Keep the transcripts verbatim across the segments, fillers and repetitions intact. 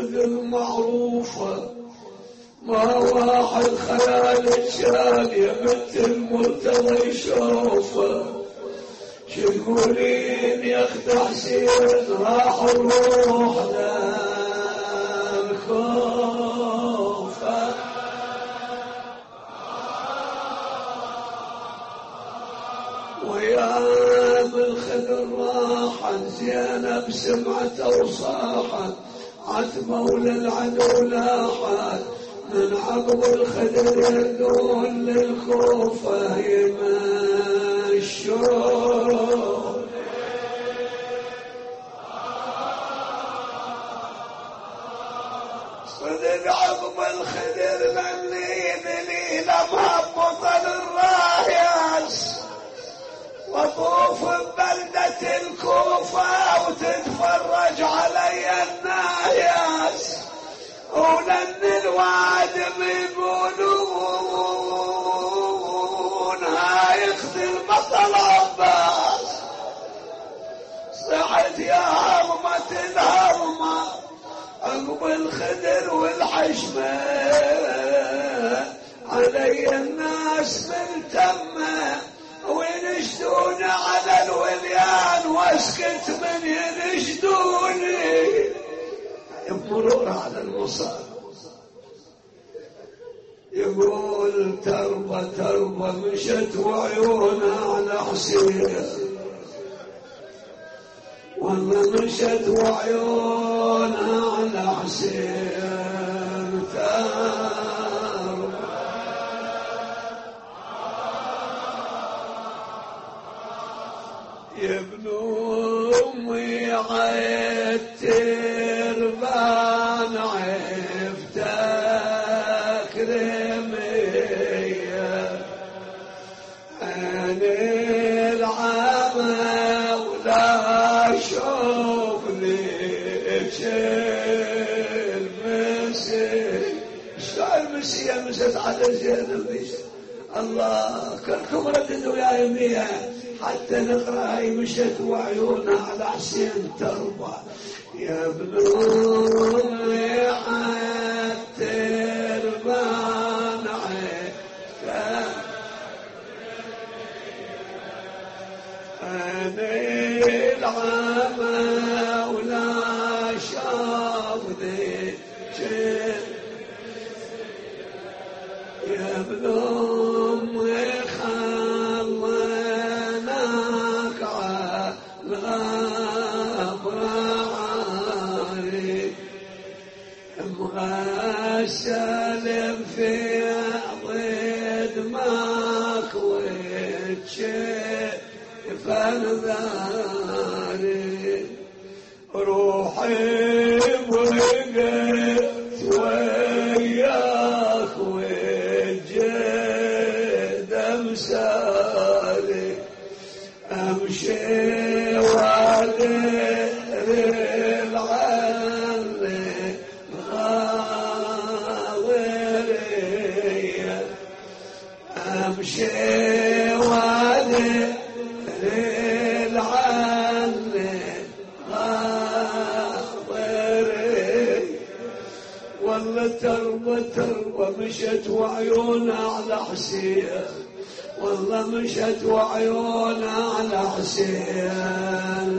مثل معروفة ما واحد خيال شال يا بنت المرتضى يشوفه شقولين يا اخت حسين راح الروح للكوفة ويا بالخدر راحت زينب سمعت وصاحت عتبة للعدو لاحت من عقب الخدر يردون للكوفة يمشون صدق عقب الخدر مني ذليل ما بطل الرايس وطوف ببلدة الكوفة وتتفرج علي النايس ولن الوادم يقولون هاي اخت البطل عباس صحت يا هرمة الهرمة عقب الخدر والحشمة علي الناس ملتمة وينشدون على الوليان واسكت من ينشدوني يمرون على المصاب يقول تربة تربة مشت وعيونها على حسين والله مشت وعيونها على حسين تربة يا ابن أمي عتر بان عفتك رمية أنا العمى ولا أشوف لك المسي شو المسي مسد على زينب الله كلكم رددوا يا يمية حتى نقرأ هاي مشت وعيونها على حسين تربى يا ابن أمي عتر بان عفتك أنا العمى ولا شاف ذيك يا ابن أمي خليناك على أبراري مغسل في ضد ماك وتشف الذاري روحي وقت وياك وجد امسالي امشي وادر العلي غاوري امشي وادر العلي غاوري والله تربة تربة مشت وعيونها على حسين والله مشت وعيونها على حسين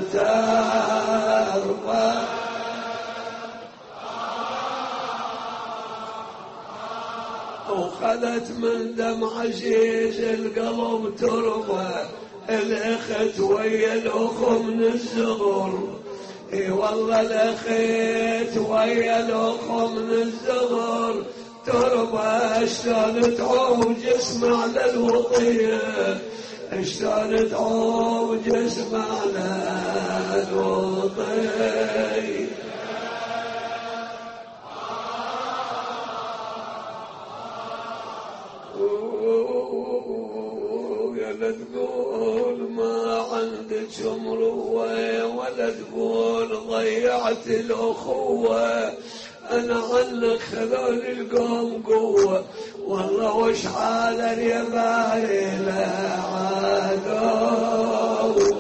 تربة وخذت من دم عزيز القلب تربة الاخت ويا الاخو من الزغر اي والله الاخت ويا الاخو من الزغر تربة شلون تعوم جسم على الوطية شلون تعوم جسم على الوطية لا تقول ما عندك مروة ولا تقول ضيعت الأخوة أنا عنك خذول القوم قوة والله وش حال اليبايل عدو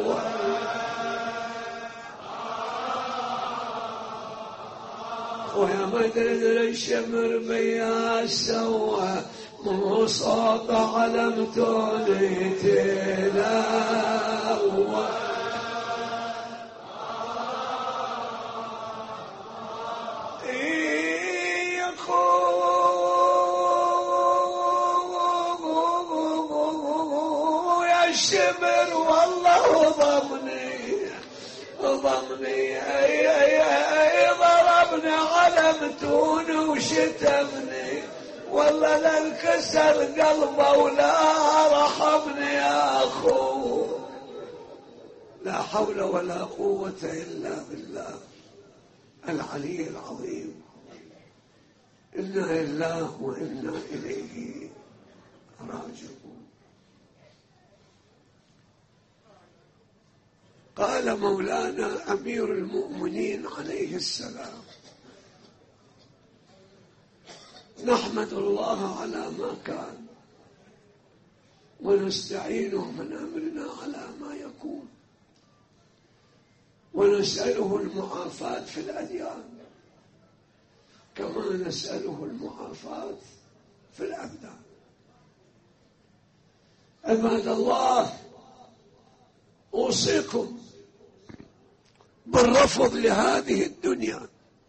ويا مدري الشمر بيا سوى مو صوت علمتوني تلاوى يا الشمر والله ضمني ضمني ضربني علمتوني وشتمني والله لانكسر قلبه ولا رحمني يا أخو. لا حول ولا قوة إلا بالله العلي العظيم. إنا لله وإنا إليه راجعون. قال مولانا أمير المؤمنين عليه السلام: نحمد الله على ما كان ونستعينه من أمرنا على ما يكون ونسأله المعافاة في الأديان كما نسأله المعافاة في الأبدان. عباد الله، أوصيكم بالرفض لهذه الدنيا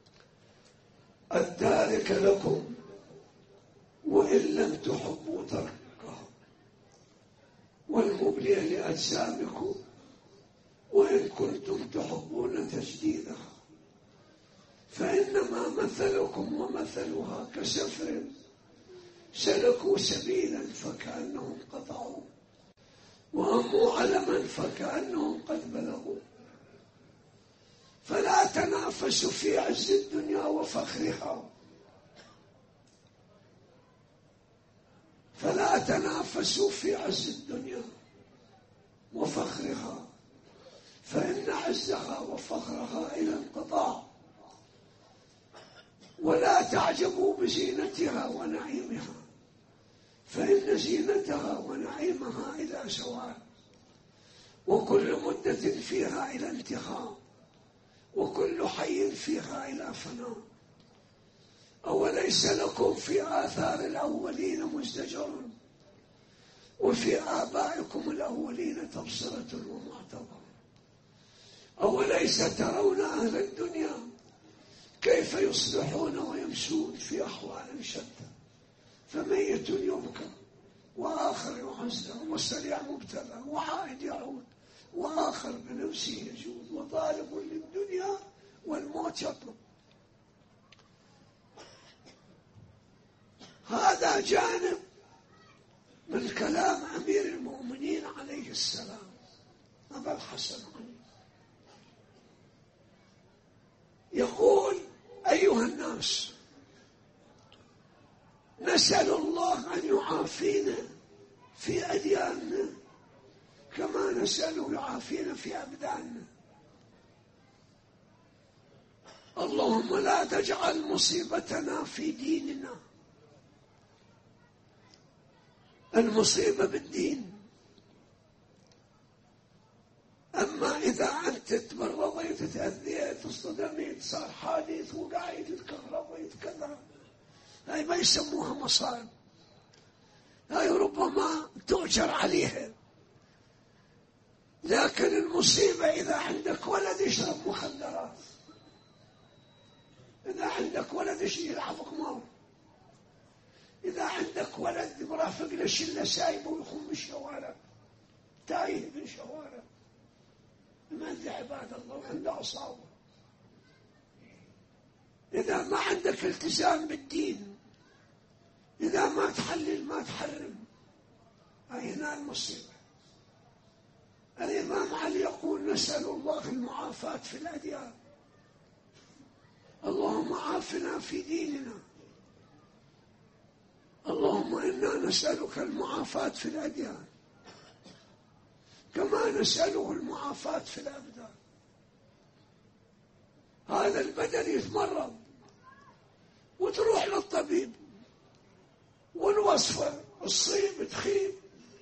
التاركة لكم وإن لم تحبوا تركها، والمبلية لأجسامكم وإن كنتم تحبون تجديدها، فإنما مثلكم ومثلها كسفر سلكوا سبيلا فكأنهم قطعوا وأموا علما فكأنهم قد بلغوا. فلا تنافسوا في عز الدنيا وفخرها، فلا تنافسوا في عز الدنيا وفخرها، فإن عزها وفخرها إلى انقطاع. ولا تعجبوا بزينتها ونعيمها، فإن زينتها ونعيمها إلى سواء، وكل مدة فيها إلى انتهاء، وكل حي فيها إلى فناء. أوليس لكم في آثار الأولين مزدجر، وفي آبائكم الأولين تبصرة ومعتبر؟ أوليس ترون أهل الدنيا كيف يصلحون ويمشون في أحوال شتى، فميت يبكى وآخر يعزى وسريع مبتلى وعائد يعود وآخر بنفسه يجود وطالب للدنيا والموت يطلب. هذا جانب من كلام أمير المؤمنين عليه السلام أبا الحسن علي. يقول: أيها الناس، نسأل الله أن يعافينا في أدياننا كما نسأله يعافينا في أبداننا. اللهم لا تجعل مصيبتنا في ديننا. المصيبة بالدين. أما إذا أنت تمرضيت تأذيت اصطدمت صار حادث وقاعد تكهربيت كذا، هاي ما يسموها مصائب، هاي ربما تؤجر عليها. لكن المصيبة إذا عندك ولد يشرب مخدرات، إذا عندك ولد يلعب قمار، إذا عندك ولد مرافق لشلة سايبه ويخون بالشوارع، تايه بالشوارع، ما أنت عباد الله عنده عصابة. إذا ما عندك التزام بالدين، إذا ما تحلل ما تحرم، هاي هنا المصيبة. الإمام علي يقول: نسأل الله المعافاة في الأديان. اللهم عافنا في ديننا. اللهم إنا نسألك المعافاة في الأديان كما نسأله المعافاة في الأبدان. هذا البدن يتمرض وتروح للطبيب والوصفة الصيب تخيب،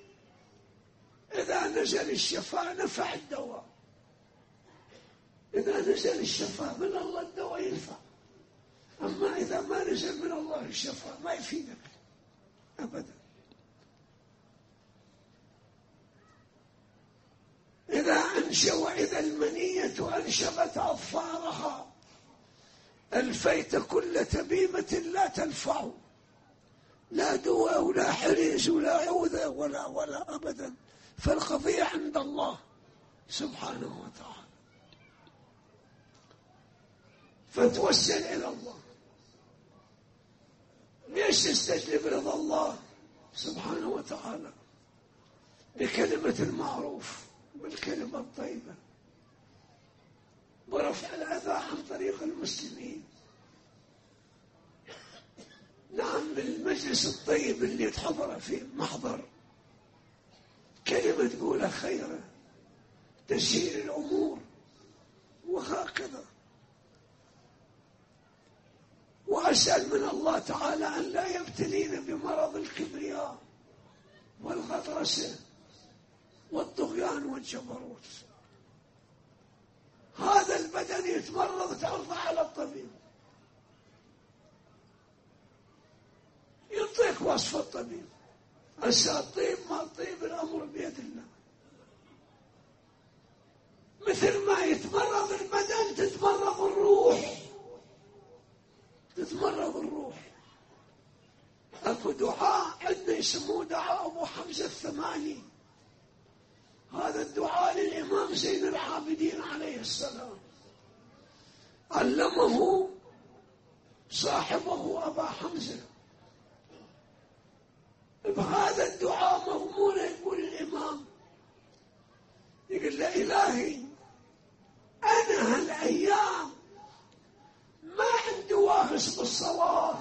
إذا نزل الشفاء نفع الدواء، إذا نزل الشفاء من الله الدواء ينفع. إذا ما نزل من الله الشفاء ما يفيدك أبدا. إذا أنشأ وإذا المنية أنشبت أظفارها ألفيت كل تميمة لا تنفع، لا دواء ولا حريز ولا عوذة ولا ولا أبدا، فالقضية عند الله سبحانه وتعالى. فتوسل إلى الله. ليش تستجلب رضا الله سبحانه وتعالى؟ بكلمة المعروف، بالكلمة الطيبة، برفع الأذى عن طريق المسلمين. نعم، بالمجلس الطيب اللي تحضر فيه محضر كلمة تقولها خيرة تسهيل الأمور، وهكذا. وأسأل من الله تعالى أن لا يبتلينا بمرض الكبرياء والغطرسة والطغيان والجبروت. هذا البدن يتمرض تعرض على الطبيب، يعطيك وصف الطبيب. هسه الطيب ما الطيب الأمر بيد الله. مثل ما يتمرض البدن تتمرض الروح، تتمرض الروح. اكو دعاء عندنا يسموه دعاء ابو حمزه الثماني. هذا الدعاء للامام زين العابدين عليه السلام، علمه صاحبه ابا حمزه. بهذا الدعاء مضمونه يقول الامام، يقول له الهي انا هالايام ما عندي واهس بالصلاة،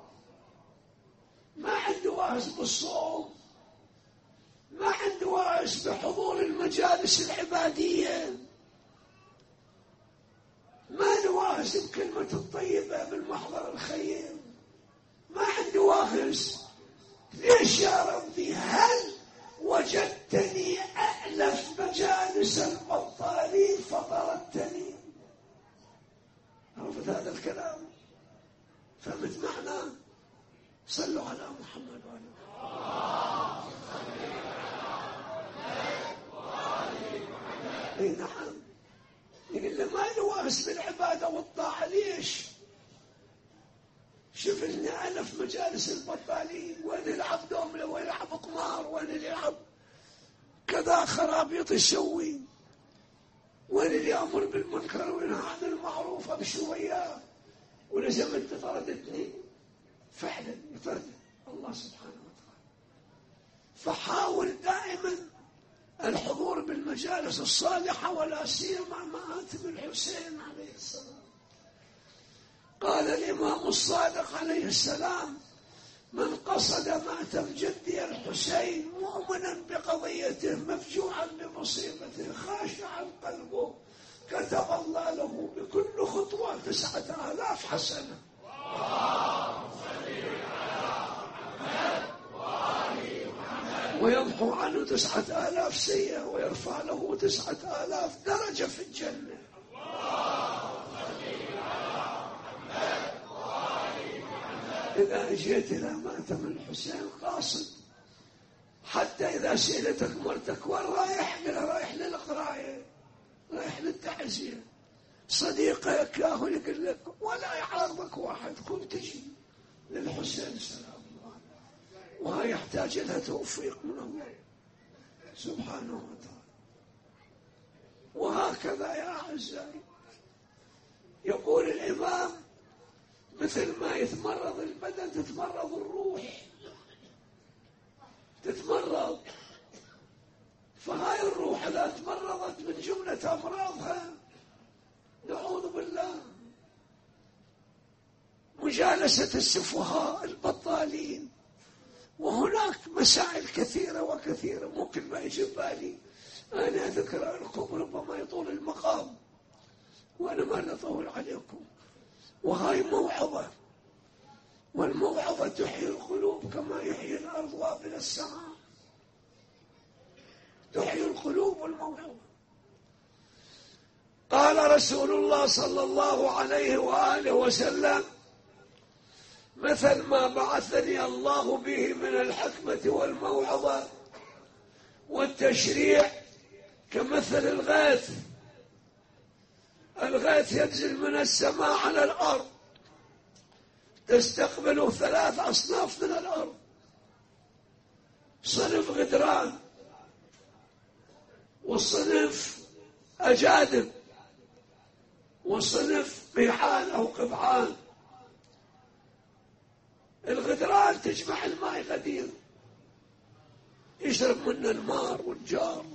ما عندي واهس بالصوم، ما عندي واهس بحضور المجالس العبادية، ما نواهس بكلمة الطيبة بالمحضر الخير، ما عندي واهس. ليش يا ربي؟ هل وجدتني أألف مجالس البطالين فطردتني؟ عرفت هذا الكلام؟ فهمت معناه؟ صلوا على محمد وآله. اي نعم. يقول له ما نواهس بالعبادة والطاعة. ليش؟ شوف لنا ألف مجالس البطالين، وين يلعب دوملة، وين يلعب قمار، وين يلعب كذا خرابيط يسوي، وين اللي يأمر بالمنكر وينهى عن المعروف أمشي وياه. ولازم أنت طردتني، فعلا يطرد الله سبحانه وتعالى. فحاول دائما الحضور بالمجالس الصالحة، ولا سيما مآتم الحسين عليه السلام. قال الإمام الصادق عليه السلام: من قصد مأتم جدي الحسين مؤمنا بقضيته مفجوعا بمصيبته خاشعا قلبه، كتب الله له بكل خطوة تسعة آلاف حسنة. ويمحو عنه تسعة آلاف سيئة، ويرفع له تسعة آلاف درجة في الجنة. إذا أجيت إلى مأتم الحسين قاصد، حتى إذا سئلتك مرتك وين رايح؟ قل رايح للقراية، رايح للتعزية. صديقك ياهو يقول لك ولا يعارضك واحد، كن تجي للحسين سلام الله. وهي يحتاج لها توفيق من الله سبحانه وتعالى. وهكذا يا أعزائي يقول الإمام: مثل ما يتمرض البدن تتمرض الروح، تتمرض. فهاي الروح إذا تمرضت من جملة أمراضها نعوذ بالله مجالسة السفهاء البطالين. وهناك مسائل كثيرة وكثيرة ممكن ما يجي بالي أنا أذكر لكم، ربما يطول المقام وأنا ما نطول عليكم. وهاي موعظة، والموعظة تحيي القلوب كما يحيي الأرض وابل السماء. تحيي القلوب والموعظة. قال رسول الله صلى الله عليه وآله وسلم: مثل ما بعثني الله به من الحكمة والموعظة والتشريع كمثل الغيث. الغيث ينزل من السماء على الأرض، تستقبله ثلاث أصناف من الأرض: صنف غدران، وصنف أجادب، وصنف قيحان أو قبعان. الغدران تجمع الماء غدير يشرب منه المار والجار،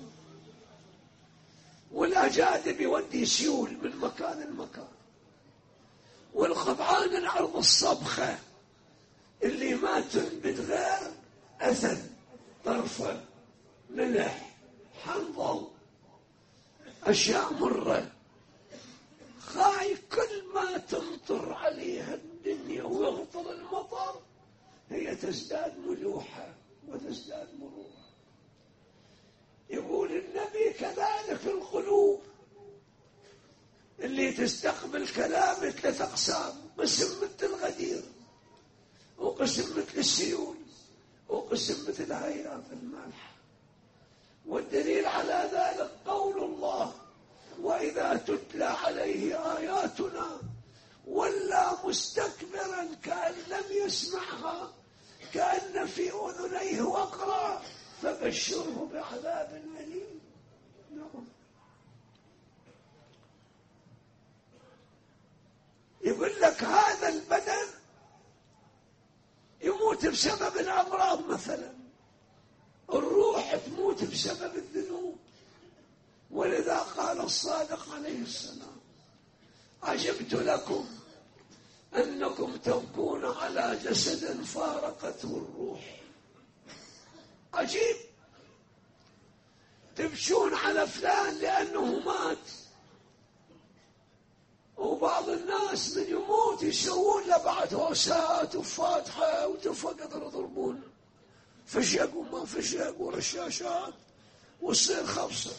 والأجادب يودي سيول من مكان لمكان، والقبعان الأرض الصبخة اللي ما تنبت غير أثر، طرفة، ملح، حنظل، أشياء مرة. خاي كل ما تمطر عليها الدنيا ويغطر المطر هي تزداد ملوحة وتزداد مروءة. يقول النبي كذلك القلوب اللي تستقبل كلام ثلاث أقسام: قسم مثل الغدير، وقسم مثل السيول، وقسم مثل هيئات الملح. والدليل على ذلك قول الله: وإذا تتلى عليه آياتنا ولى مستكبرا كأن لم يسمعها كأن في أذنيه وقرا فبشره بعذاب أليم. نعم. يقول لك هذا البدن يموت بسبب الأمراض مثلا، الروح تموت بسبب الذنوب. ولذا قال الصادق عليه السلام: عجبت لكم أنكم تبكون على جسد فارقته الروح. عجيب، تبكون على فلان لأنه مات، وبعض الناس من يموت يسوون له بعد هوسات وفاتحة وتفقد يضربون فشق وما فشق ورشاشات وتصير خبصة.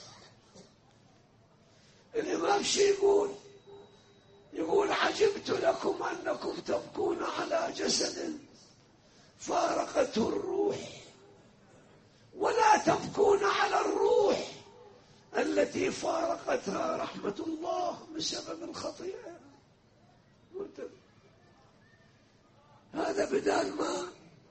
الإمام شي يقول؟ يقول: عجبت لكم أنكم تبكون على جسد فارقته الروح ولا تبكون على الروح التي فارقتها رحمة الله بسبب الخطيئة. هذا بدال ما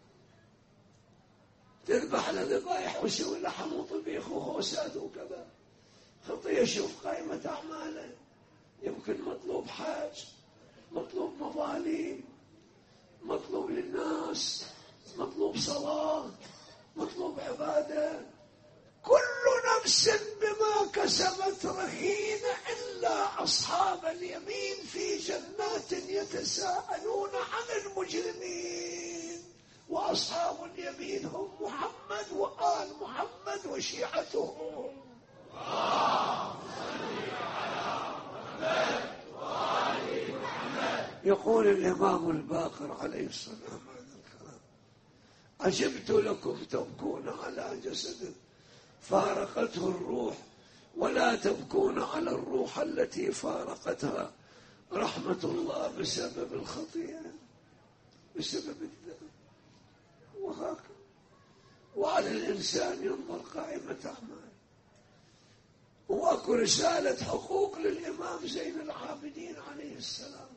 تذبح لذبائح وسوي لحم وطبيخ وهوسات وكذا، خطيئة شوف قائمة أعماله، يمكن مطلوب حاج، مطلوب مظالم، مطلوب للناس، مطلوب صلاة، مطلوب عبادة. كل نفس بما كسبت رهينة إلا أصحاب اليمين في جنات يتساءلون عن المجرمين. وأصحاب اليمين هم محمد وآل محمد وشيعته. يقول الإمام الباقر عليه السلام هذا الكلام: عجبت لكم تبكون على جسد فارقته الروح ولا تبكون على الروح التي فارقتها رحمة الله بسبب الخطيئة، بسبب الذنب. وهكذا وعلى الإنسان ينظر قائمة أعماله. وأكو رسالة حقوق للإمام زين العابدين عليه السلام.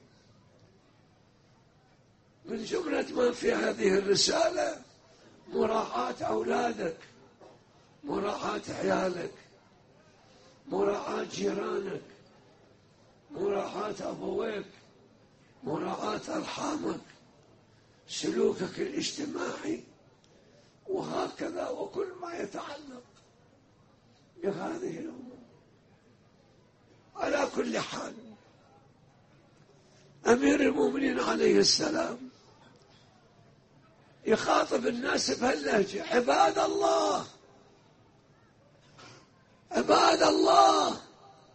من جملة ما في هذه الرسالة مراعاة أولادك، مراعاة عيالك، مراعاة جيرانك، مراعاة أبويك، مراعاة أرحامك، سلوكك الاجتماعي، وهكذا وكل ما يتعلق بهذه الأمور. على كل حال، أمير المؤمنين عليه السلام يخاطب الناس بهاللهجة: عباد الله، عباد الله،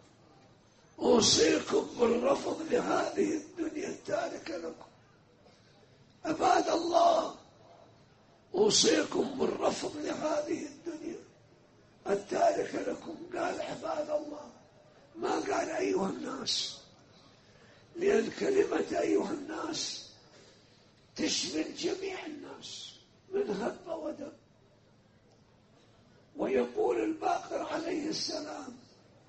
أوصيكم بالرفض لهذه الدنيا التاركة لكم. عباد الله، أوصيكم بالرفض لهذه الدنيا التاركة لكم. قال عباد الله، ما قال أيها الناس، لأن كلمة أيها الناس تشمل جميع الناس من هب ودب. ويقول الباقر عليه السلام: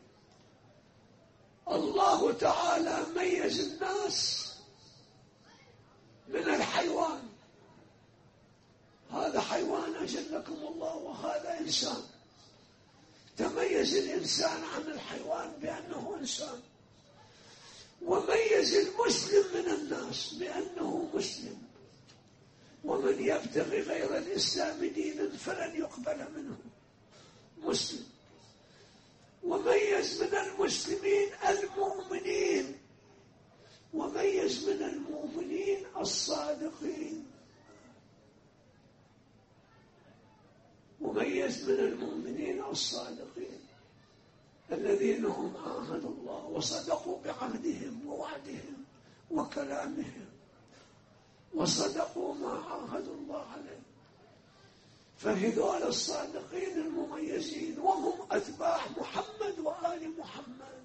الله تعالى ميز الناس من الحيوان، هذا حيوان أجلكم الله وهذا إنسان. تميز الإنسان عن الحيوان بأنه إنسان، وميز المسلم من الناس بأنه مسلم، ومن يبتغي غير الإسلام دينا فلن يقبل منه، مسلم. وميز من المسلمين المؤمنين، وميز من المؤمنين الصادقين، وميز من المؤمنين الصادقين الذين هم عاهدوا الله وصدقوا بعهدهم ووعدهم وكلامهم، وصدقوا ما عاهدوا الله عليه. فهذول الصادقين المميزين، وهم أتباع محمد وآل محمد.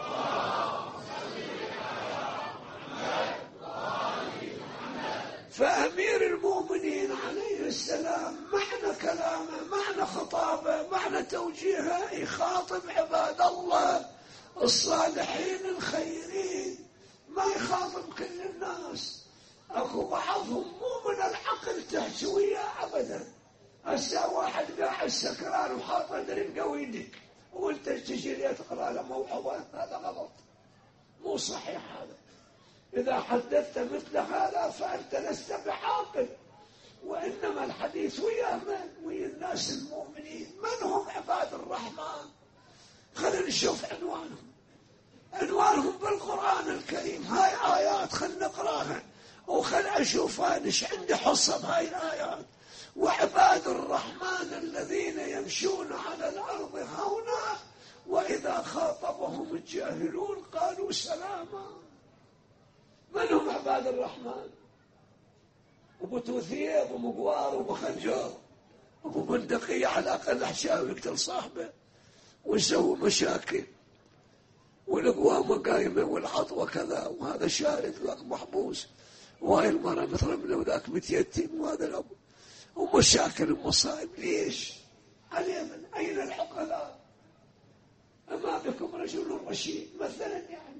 فأمير المؤمنين عليه السلام معنى كلامه، معنى خطابه، معنى توجيهه يخاطب عباد الله الصالحين الخيرين، ما يخاطب كل الناس. أكو بعضهم مو من العقل تحكي وياه أبدا. هسه واحد قاعد سكران وحاط درب قويدك وانت تجي لي تقرا له موعظه، هذا غلط، مو صحيح هذا. إذا حدثت مثل هذا فأنت لست بعاقل. وإنما الحديث ويا من؟ ويا الناس المؤمنين. من هم عباد الرحمن؟ خلينا نشوف عنوانهم. عنوانهم بالقرآن الكريم. هاي آيات خلنا نقراها وخل أشوفها إيش عندي حصة بهاي الآيات. وعباد الرحمن الذين يمشون على الأرض هونا وإذا خاطبهم الجاهلون قالوا سلاما. من هم عباد الرحمن؟ أبو توثية، أبو مقوار، أبو خنجر، أبو بندقية على الأقل حشاوي يقتل صاحبه ويسوي مشاكل، والقوامة قايمة والعطوة كذا، وهذا شارد ذاك محبوس، وهاي المرأة مترملة وذاك متيتم، وهذا الأبو، ومشاكل ومصائب. ليش؟ اليمن أين العقلاء؟ أما بكم رجل رشيد مثلا. يعني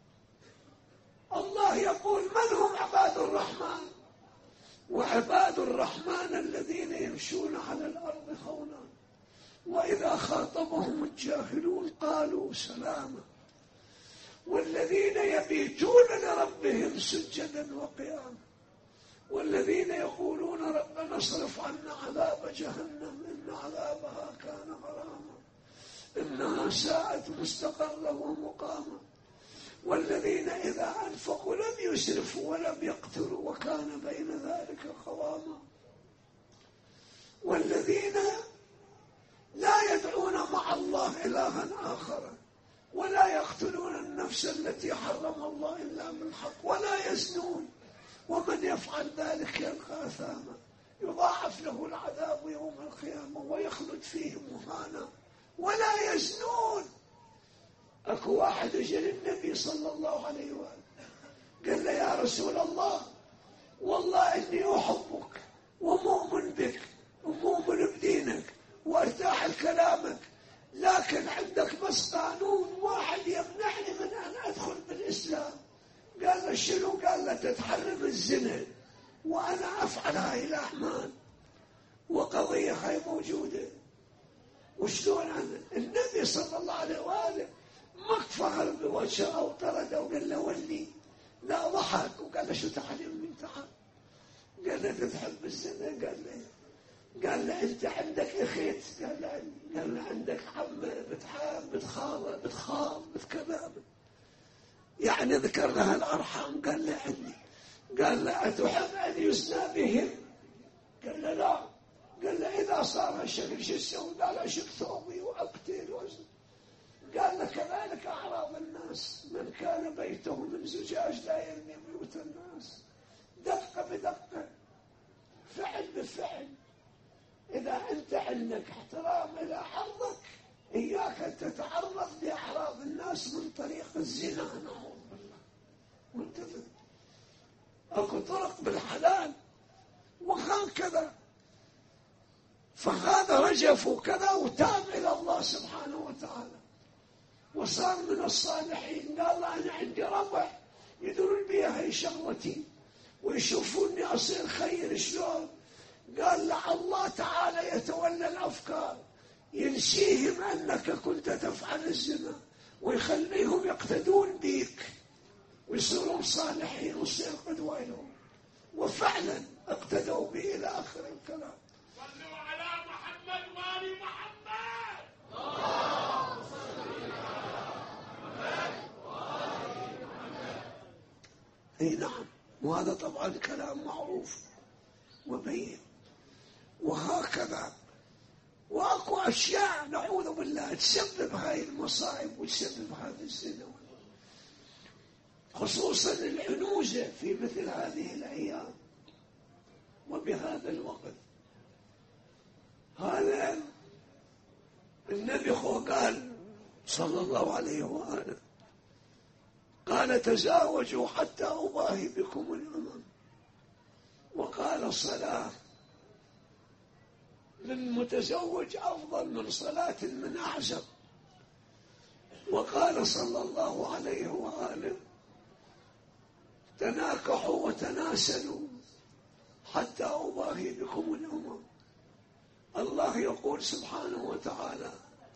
الله يقول من هم عباد الرحمن؟ وعباد الرحمن الذين يمشون على الأرض هونا وإذا خاطبهم الجاهلون قالوا سلاما، والذين يبيتون لربهم سجدا وقياما، والذين يقولون ربنا اصرف عنا عذاب جهنم إن عذابها كان غراما إنها ساءت مستقرا ومقاما، والذين إذا أنفقوا لم يسرفوا ولم يقتروا وكان بين ذلك قواما، والذين لا يدعون مع الله إلها آخر ولا يقتلون النفس التي حرم الله إلا بالحق ولا يزنون ومن يفعل ذلك يلقى أثاما يضاعف له العذاب يوم القيامة ويخلد فيه مهانا ولا يزنون. أكو واحد اجى للنبي صلى الله عليه وآله قال له يا رسول الله والله إني أحبك ومؤمن بك ومؤمن بدينك وارتاح لكلامك، لكن عندك بس قانون واحد يمنعني من أن أدخل بالإسلام. قال له شنو؟ قال له تتحرم الزنا وأنا أفعل هاي الأعمال، وقضية هاي موجودة. وشلون أنا؟ النبي صلى الله عليه وآله ما فخر بوجهه أو طرده وقال له ولي، لا ضحك وقال له شو تحرم من تعال؟ قال له تتحب الزنا؟ قال له قال له أنت عندك أخيت؟ قال له عندي. قال له عندك عمة بتحاب بتخاض بتخاض بتكذب، يعني ذكر لها الأرحام؟ قال له عندي. قال له أتحب أن يزنى بهم؟ قال له لا. قال له إذا صار هالشكل شو تسوي؟ قال أشق ثوبي وأقتل وزن. قال له كذلك أعراض الناس، من كان بيته من زجاج لا يرمي بيوت الناس، دقة بدقة، فعل بفعل. إذا أنت عندك احترام إلى عرضك إياك أن تتعرض لأعراض الناس من طريق الزنا، نعوذ بالله. وانتبه، أكو طرق ترزق بالحلال وهكذا. فهذا رجف وكذا وتاب إلى الله سبحانه وتعالى وصار من الصالحين. قال أنا عندي ربع يدرون بي هاي شغلتي ويشوفوني أصير خير شلون. قال لعل الله تعالى يتولى الأفكار ينسيهم أنك كنت تفعل الزنا ويخليهم يقتدون بيك ويصيرون صالحين ويصير قدوة لهم. وفعلا اقتدوا به إلى آخر الكلام. صلوا على محمد وآل محمد. اي نعم. وهذا طبعا كلام معروف وبين. وهكذا واكو اشياء نعوذ بالله تسبب هاي المصائب وتسبب هذا الزنا، خصوصا العنوزة في مثل هذه الأيام وبهذا الوقت. هذا النبي قال صلى الله عليه وآله قال تزاوجوا حتى أباهي بكم الأمم. وقال صلاة من متزوج أفضل من صلاة من أعزب. وقال صلى الله عليه وآله تناكحوا وتناسلوا حتى أباهي بكم الأمم. الله يقول سبحانه وتعالى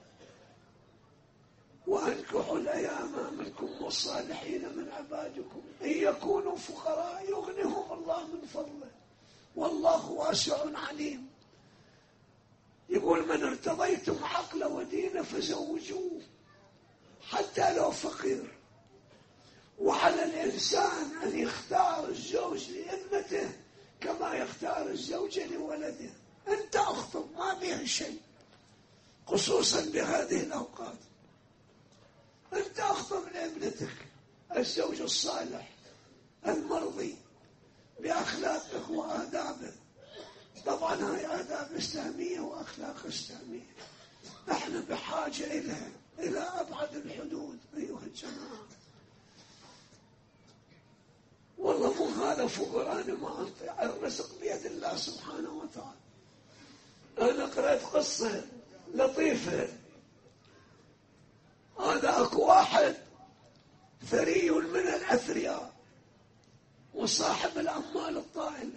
وأنكحوا الأيام منكم والصالحين من عبادكم إن يكونوا فقراء يغنهم الله من فضله والله واسع عليم. يقول من ارتضيتم عقل ودين فزوجوه حتى لو فقير. وعلى الإنسان أن يختار الزوج لابنته كما يختار الزوج لولده. أنت أخطب ما بها شيء، خصوصا بهذه الأوقات. أنت أخطب لابنتك الزوج الصالح المرضي بأخلاقه وآدابه. طبعا هاي آداب إسلامية وأخلاق إسلامية نحن بحاجة إليها إلى أبعد الحدود أيها الجماعة. والله مو هذا فقران ما أنطي، الرزق بيد الله سبحانه وتعالى. أنا قرأت قصة لطيفة. هذا أكو واحد ثري من الأثرياء وصاحب الأموال الطائلة.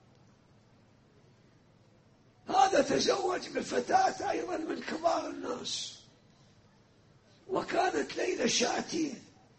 هذا تزوج بفتاة أيضا من كبار الناس، وكانت ليلة شاتية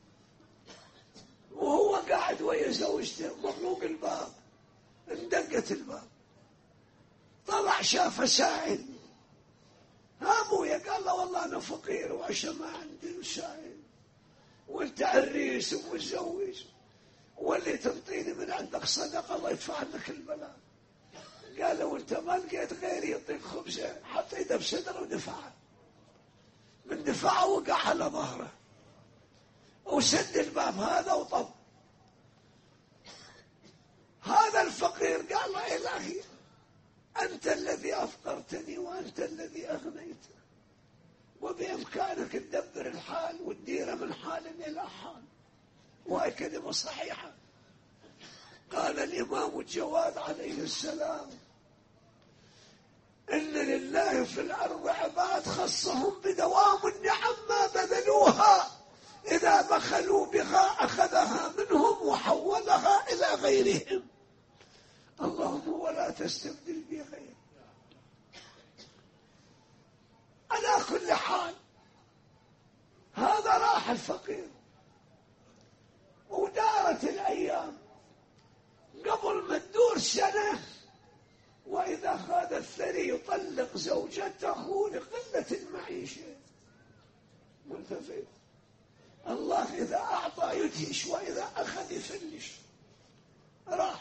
وهو قاعد ويا زوجته مغلوق الباب. اندقت الباب طلع شاف سائل. ها ابويا؟ قال له والله انا فقير وعشا ما عندي سائل وانت عريس ومتزوج واللي تنطيني من عندك صدقه الله يدفع عنك البلاء. قال له وانت ما لقيت غيري يعطيك خبزه؟ حط ايده بصدره ودفعه. من دفعه وقع على ظهره وسد الباب هذا وطب. هذا الفقير قال له إلهي أنت الذي أفقرتني وأنت الذي أغنيتني وبإمكانك تدبر الحال وتدير من حال إلى حال. وهي كلمة صحيحة. قال الإمام الجواد عليه السلام إن لله في الأرض عباد خصهم بدوام النعم ما بذلوها إذا بخلوا بها أخذها منهم وحولها إلى غيرهم. اللهم ولا تستبدل بي غير. على كل حال هذا راح الفقير ودارت الأيام. قبل ما تدور سنة وإذا هذا الثري يطلق زوجته لقلة المعيشة. ملتفت. الله إذا أعطى يدهش وإذا أخذ يفلش. راح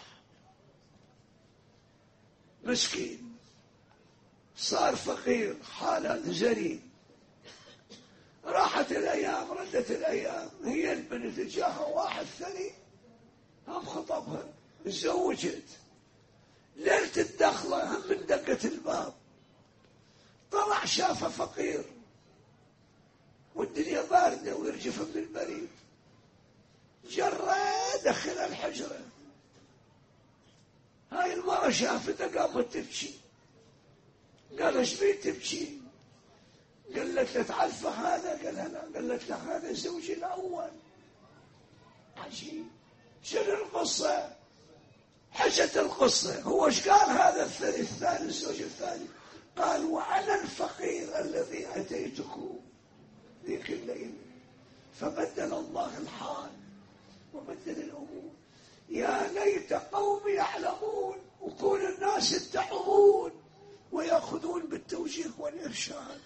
مسكين صار فقير حاله زرين. راحت الأيام ردت الأيام. هي البنت جاها واحد ثري هم خطبها تزوجت. ليلة الدخلة هم من دقة الباب طلع شافه فقير والدنيا باردة ويرجف من البريد. جرى دخل الحجرة ما شافته قامت تبكي. قال ايش بيك تبكي؟ قالت له تعرف هذا؟ قال لا. قالت له هذا زوجي الأول. عجيب. شنو القصة؟ حشت القصة. هو ايش قال هذا الثاني الزوج الثاني؟ قال وأنا الفقير الذي أتيتكم ذيك الليلة فبدل الله الحال وبدل الأمور. يا ليت قوم يعلمون وكل الناس يتعظون ويأخذون بالتوجيه والإرشاد.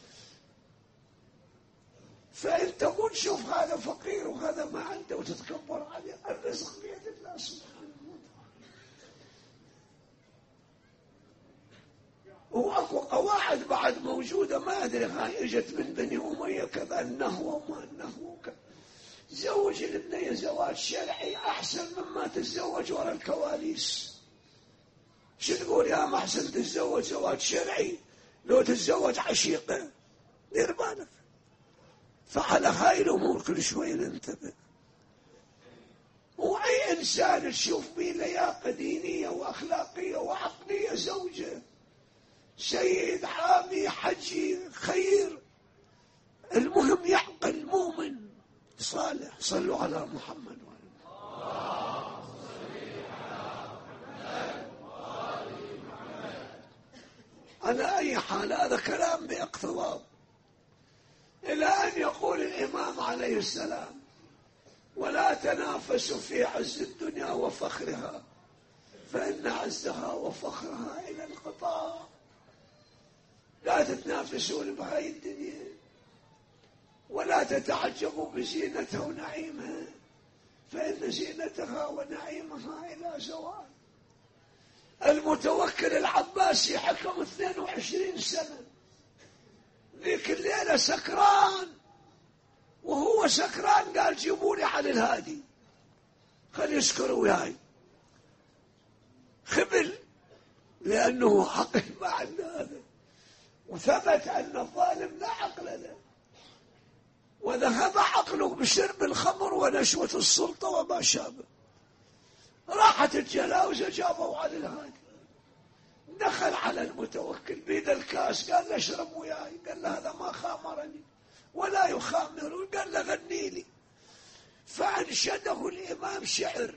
فأنت مو تشوف هذا فقير وهذا ما عنده وتتكبر عليه. الرزق بيد الله سبحانه وتعالى. وأكو قواعد بعد موجودة ما أدري هاي إجت من بني أمية كذا النهوة وما النهوة كذا. زوج الابنية زواج شرعي أحسن مما تتزوج وراء الكواليس. شو تقول يا محسن تتزوج زواج شرعي لو تتزوج عشيقة؟ دير بالك. فعلى هاي الأمور كل شوي ننتبه. وأي إنسان تشوف به لياقة دينية وأخلاقية وعقلية زوجة سيد حامي حجي خير، المهم يعقل مؤمن صالح. صلوا على محمد وعلى على أي حال هذا كلام باقتضاب. إلى أن يقول الإمام عليه السلام ولا تنافسوا في عز الدنيا وفخرها فإن عزها وفخرها إلى القضاء. لا تتنافسون بهاي الدنيا ولا تتعجبوا بزينتها ونعيمها فإن زينتها ونعيمها إلى زوال. المتوكل العباسي حكم اثنين وعشرين سنة. ذيك الليلة سكران وهو سكران قال جيبوني على الهادي خلي يسكروا وياي. خبل لأنه عقل ما عنده هذا. وثبت أن الظالم لا عقل له وذهب عقله بشرب الخمر ونشوة السلطة وما شابه. راحت الجلاوزة جابوا على الهادي. دخل على المتوكل بيد الكاس قال له اشرب وياي. قال له هذا ما خامرني ولا يخامر. قال له غني لي. فأنشده الإمام شعر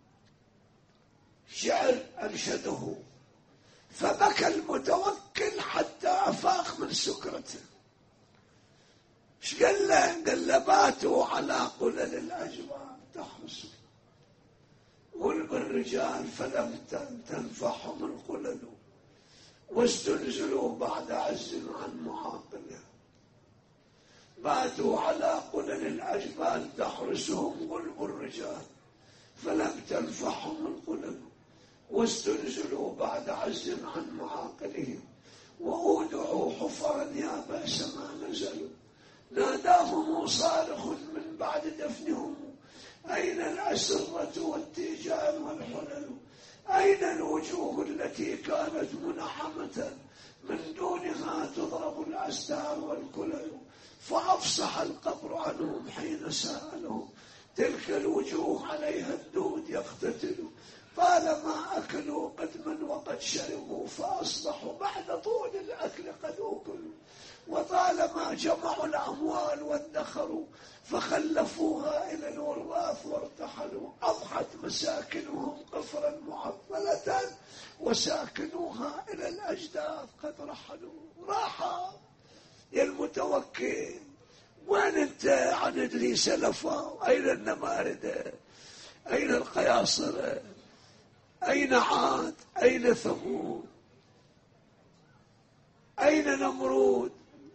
شعر أنشده فبكى المتوكل حتى أفاق من سكرته. ايش قال له؟ قال له باتوا على قلل الأجوام تحرسوا غلب الرجال فلم تنفعهم القلل واستنزلوا بعد عز عن معاقله. باتوا على قلل الأجبال تحرسهم غلب الرجال فلم تنفعهم القلل واستنزلوا بعد عز عن معاقلهم وأودعوا حفرا يا بأس ما نزلوا. ناداهم صارخ من بعد دفنهم أين الأسرة والتيجان والحلل؟ أين الوجوه التي كانت منعمة من دونها تضرب الأستار والكلل؟ فأفصح القبر عنهم حين سألهم تلك الوجوه عليها الدود يقتتل. طالما أكلوا قدما وقد شربوا فأصبحوا بعد طول الأكل قد أكلوا. وطالما جمعوا الأموال وادخروا فخلفوها إلى الورواث وارتحلوا. أضحت مساكنهم قفرا معطلة وساكنوها إلى الأجداث قد رحلوا. راحة يا المتوكل وين أنت عن إدريس لفا؟ أين النماردة؟ أين القياصرة؟ أين عاد؟ أين ثمود؟ أين نمرود؟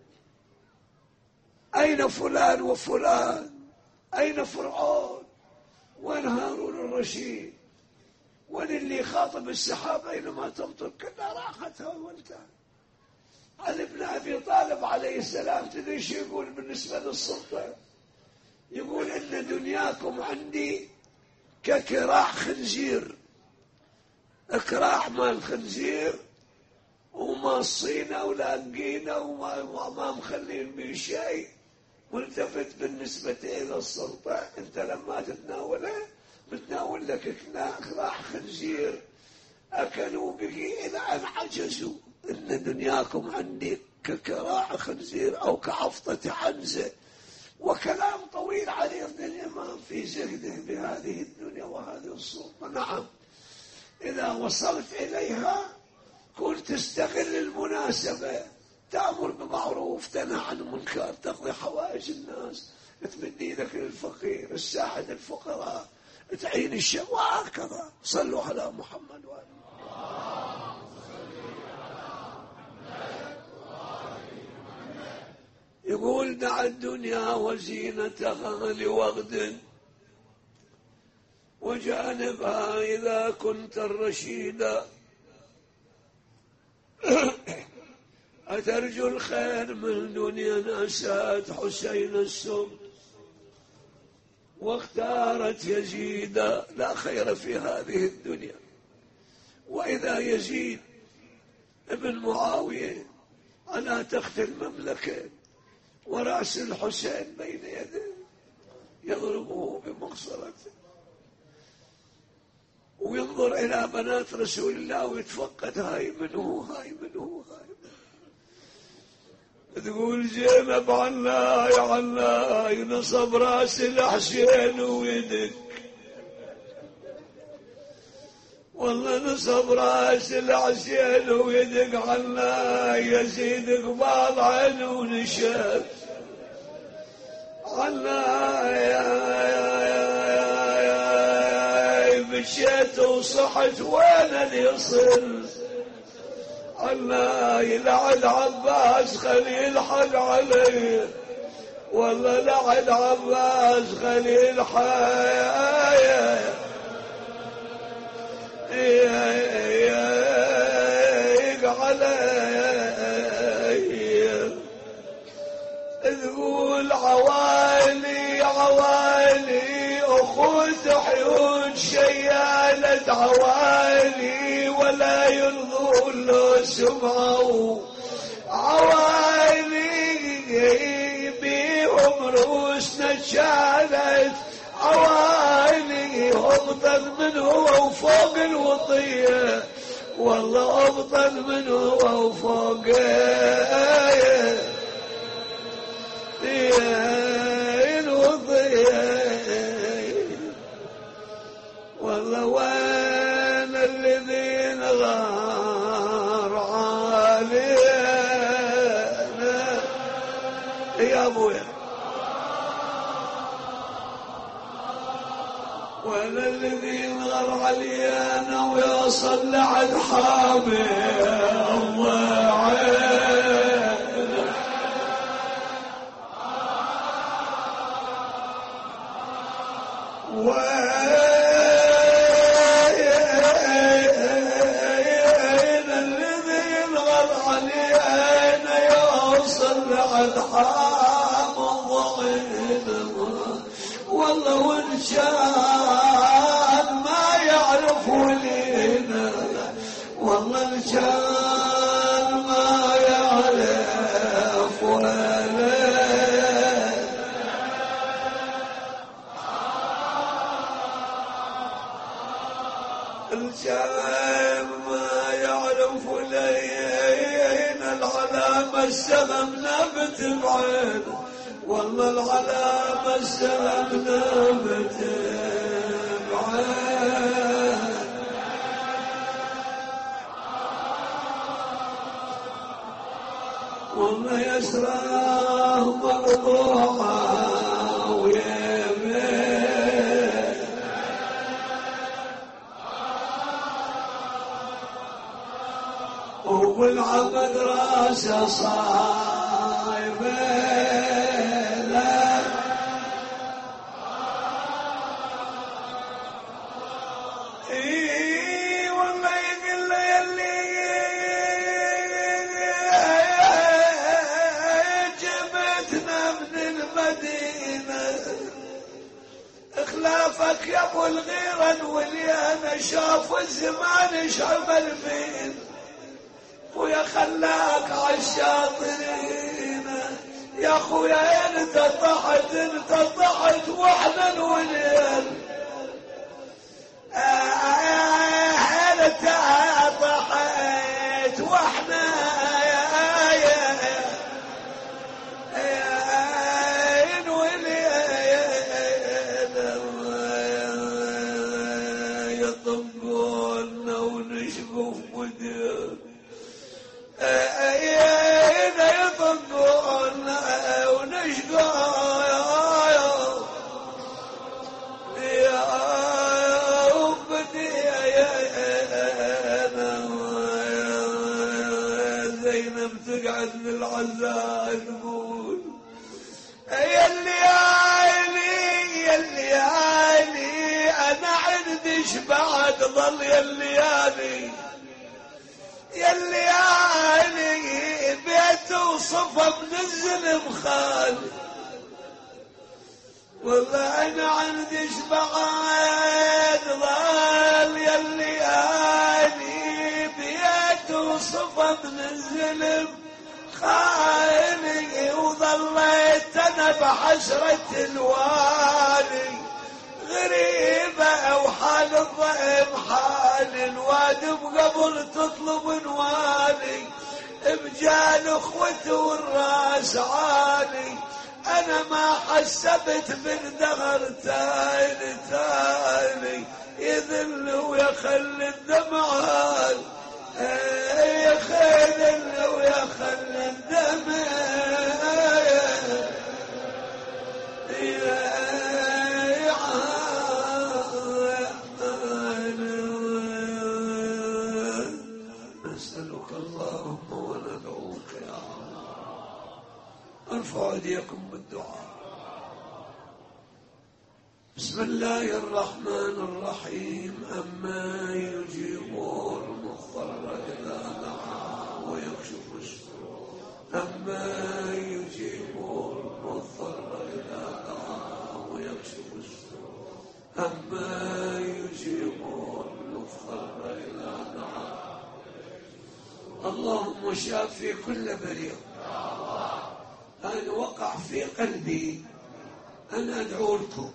أين فلان وفلان؟ أين فرعون؟ وين هارون الرشيد؟ وين اللي خاطب السحاب أينما تمطر؟ كلها راحت وانتهى. علي بن أبي طالب عليه السلام تدري شو يقول بالنسبة للسلطة؟ يقول إن دنياكم عندي ككراع خنزير. اكراع مال خنزير وما الصينة ولا لقينا وما ما مخلين به شيء. والتفت بالنسبة إلى السلطة أنت لما تتناولها بتناول لك اكراع خنزير. أكلوا به إلى أن عجزوا. إن دنياكم عندي ككراع خنزير أو كعفطة عنزة. وكلام طويل عليه ابن الإمام في زهده بهذه الدنيا وهذه السلطة. نعم، إذا وصلت إليها كنت تستغل المناسبة، تأمر بمعروف، تنهى عن المنكر، تقضي حوائج الناس، تمد يدك للفقير، تساعد الفقراء، تعين الشباب، وهكذا. صلوا على محمد وآله. يقول دع الدنيا وزينتها لوغد وجانبها إذا كنت الرشيدا. أترجو الخير من دنيا نسات حسين السم واختارت يزيد. لا خير في هذه الدنيا. وإذا يزيد ابن معاوية على تخت المملكة ورأس الحسين بين يديه يضربه بمقصرته وينظر إلى بنات رسول الله ويتفقد هاي منه هاي منه هاي منه. تقول زينب عنا يا عنا ينصب راس الحسين ويدك، والله نصب راس الحسين ويدك عنا يزيد قبال عين ونشف عنا يا مشيت وصحت وين اللي يصل عنا يلعن عباس خلي يلحق علي، والله لعن عباس خلي يلحق علي. تقول عوالي عوالي أخوت حيون شيالة عوالي ولا يرضوا له سمعوا عوالي بيهم رؤوسنا شالت عوالي أفضل من هو وفوق الوطية، والله أفضل من هو وفوق الوطية. والله وين الذين غار علينا يا أبويا، ولا الذي غر علينا ويوصل لعد حامي الله عينا. وين الذي غر علينا يوصل لعد حامي الله عينا. والله وإن شاء ما يعرف لينا، والله إن شاء ما يعرف لينا. إن شاء ما يعرف لينا العلامة السلمنا بتبعد، والله العلامة السلمنا بتبعد. والله يسراه مقطوعة ويمين، وبالعبد راسه صايبه. خلافك يا ابو الغيران واليانا شاف الزمان شعبل فين، ويا خلاك عالشاطرين يا خويا انت طحت انت طحت واحنا الولين. آه آه آه ويوقف مدير اين يطقون ونشقى يا أمتي زينب تقعد بالعزاء تقول يا الليالي يا الليالي انا عندي بعد ضل يا الليالي يا الليالي بيت وصفة من الزلم خالي والله انا عندي بعد ضل يا الليالي بيت وصفة من الزلم خالي وظليت انا بحسرة الوالي غريبة وحال الضئم حال الواد بقبر تطلب نوالي بجال اخوته والراس عالي انا ما حسبت بالدهر تالي تالي يذل ويخل الدمعان يخل ويخل الدمع نسألك اللهم وندعوك يا الله ارفعوا ايديكم بالدعاء. بسم الله الرحمن الرحيم. أما يجيب المضطر إذا دعا ويكشف السوء أما يجيب المضطر إذا دعا ويكشف السوء أما يجيب المضطر إذا دعا. اللهم شافي كل مريض. أنا وقع في قلبي أن أدعو لكم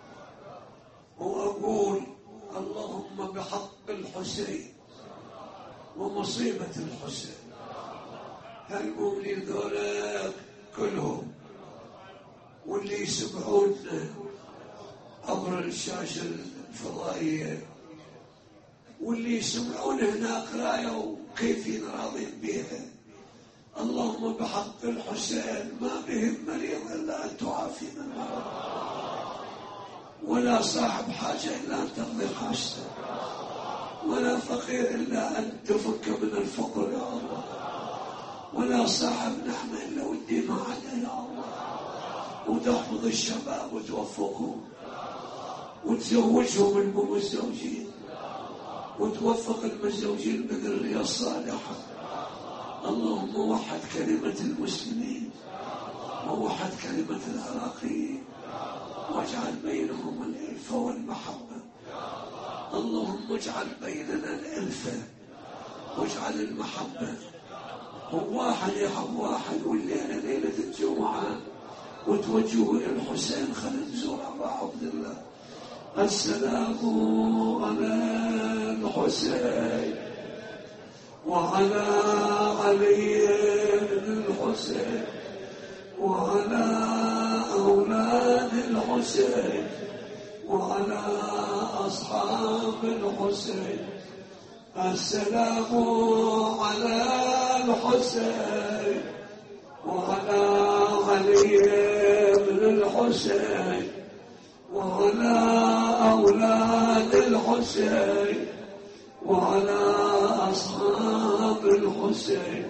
وأقول اللهم بحق الحسين ومصيبة الحسين هالمؤمنين ذولاك كلهم واللي يسمعونا عبر الشاشة الفضائية واللي يسمعون هناك راية وكيفين راضين بها. اللهم بحق الحسين ما بهم مريض إلا أن تعافي من مرض ولا صاحب حاجة إلا أن تقضي حاجته ولا فقير إلا أن تفك من الفقر يا الله ولا صاحب نعمة إلا ودي ما عدا يا الله وتحفظ الشباب وتوفقهم وتزوجهم المتزوجين وتوفق المتزوجين بالذرية الصالحة. اللهم وحد كلمة المسلمين ووحد كلمة العراقيين واجعل بينهم الألفة والمحبة. اللهم اجعل بيننا الألفة واجعل المحبة. هو واحد يحب واحد والليلة ليلة الجمعة وتوجهوا إلى الحسين خليل نزور أبا عبد الله. السلام على الحسين وعلى علي بن الحسين وعلى أولاد الحسين وعلى أصحاب الحسين. السلام على الحسين وعلى علي بن الحسين وعلى أولاد الحسين وعلى أصحاب الحسين.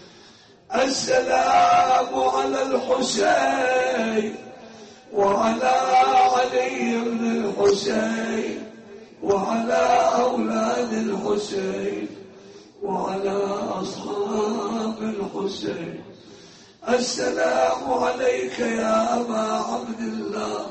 السلام على الحسين وعلى علي بن الحسين وعلى أولاد الحسين وعلى أصحاب الحسين. السلام عليك يا أبا عبد الله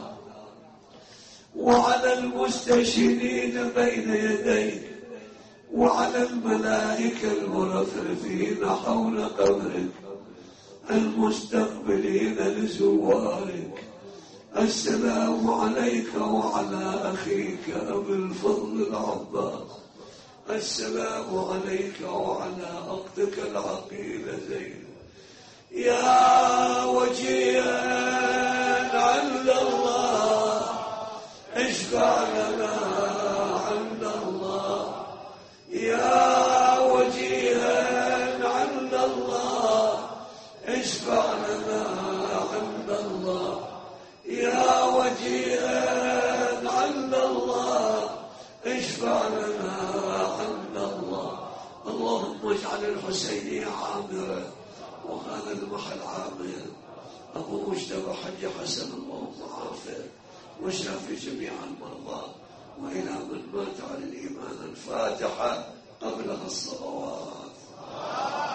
وعلى المستشهدين بين يديك وعلى الملائكة المرفرفين حول قبرك المستقبلين لزوارك. السلام عليك وعلى أخيك أبي الفضل العباس. السلام عليك وعلى أختك العقيلة زينب. يا وجيها عند الله اشفع لنا عند الله. يا واشفع لنا عند الله. اللهم اجعل الحسيني عامرا وهذا المحل عامر. أبو مجتبى حج حسن اللهم عافه وشافي جميع المرضى وإلى من مات على الإيمان. الفاتحة قبلها الصلوات.